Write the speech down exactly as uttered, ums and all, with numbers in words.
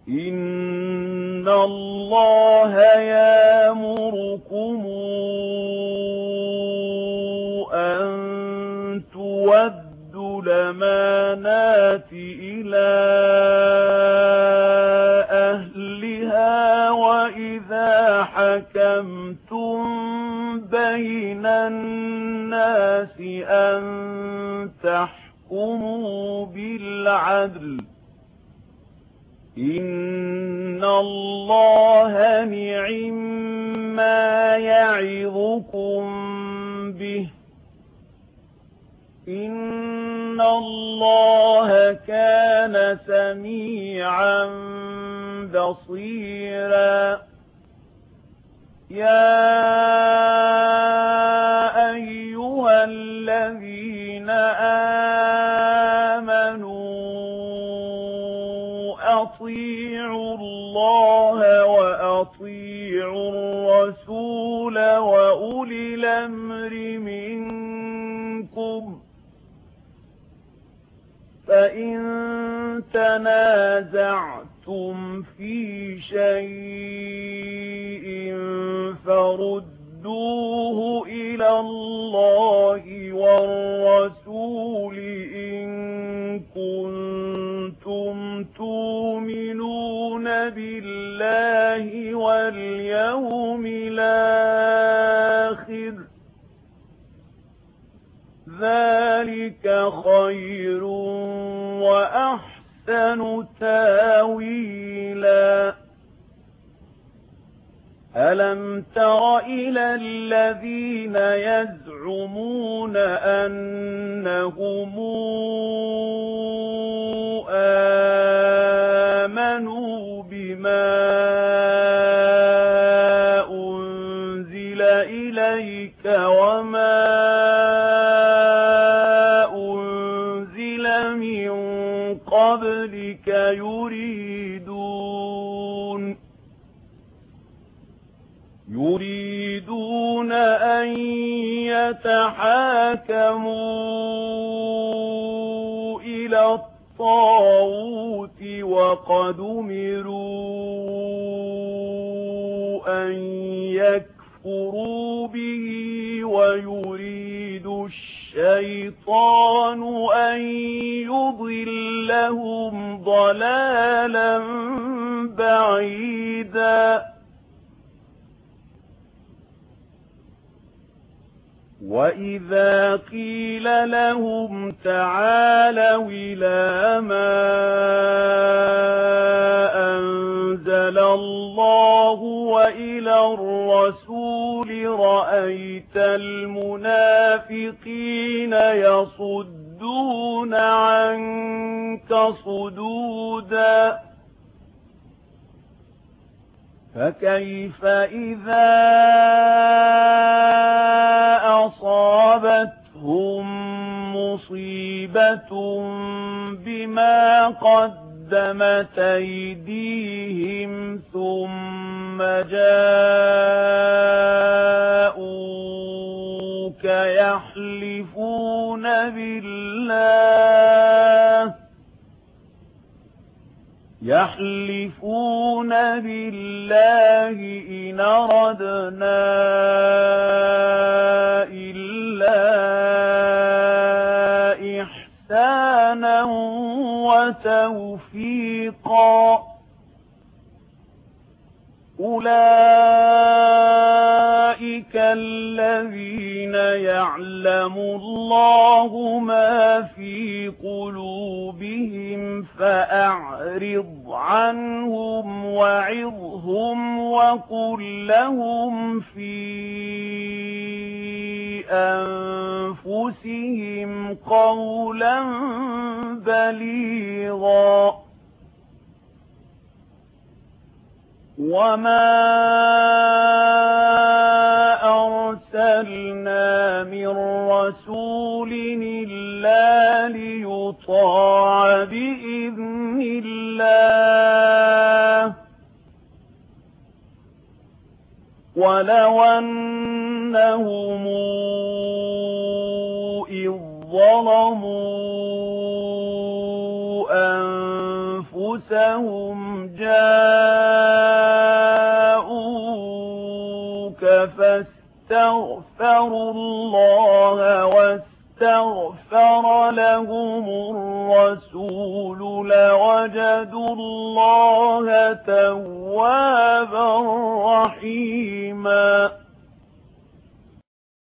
إن الله يأمركم أن تودوا الأمانات إلى أهلها وإذا حكمتم بين الناس أن تحكموا بالعدل إن الله نعما يعظكم به إن الله كان سميعا بصيرا يا أيها الذين آمنوا أطيعوا الله وأطيعوا الرسول وأولي الأمر منكم فإن تنازعتم في شيء فردوه إلى الله والرسول إن كنتم تؤمنون بالله واليوم الآخر ذلك خير وأحسن تاويلا ألم تر إلى الذين يزعمون أنهم آمنوا بما أنزل إليك وما أنزل من قبلك يريدون يريدون أن يتحاكموا إلى الطاغوت وقد أمروا أن يكفروا به ويريد الشيطان أن يضلهم ضلالا بعيدا وَإِذَا قِيلَ لَهُمْ تَعَالَوْا إِلَى مَا أَنزَلَ اللَّهُ وَإِلَى الرَّسُولِ رَأَيْتَ الْمُنَافِقِينَ يَصُدُّونَ عَنكَ صُدُودًا فَكَيْفَ إِذَا أَصَابَتْهُم مُّصِيبَةٌ بِمَا قَدَّمَتْ أَيْدِيهِمْ ثُمَّ جَاءُوكَ يَحْلِفُونَ بِاللَّهِ يحلفون بالله إن أردنا إلا إحسانا وتوفيقا أولئك الذين يعلم الله ما في قلوبهم فأعرض عنهم وعظهم وقل لهم في أنفسهم قولا بليغا وما أرسلنا من رسول إلا ليطاع بإذن الله ولو أنهم إذ ظلموا أنفسهم جاءوك فاستغفروا الله واستغفر لهم الرسول لوجدوا الله توابا رحيما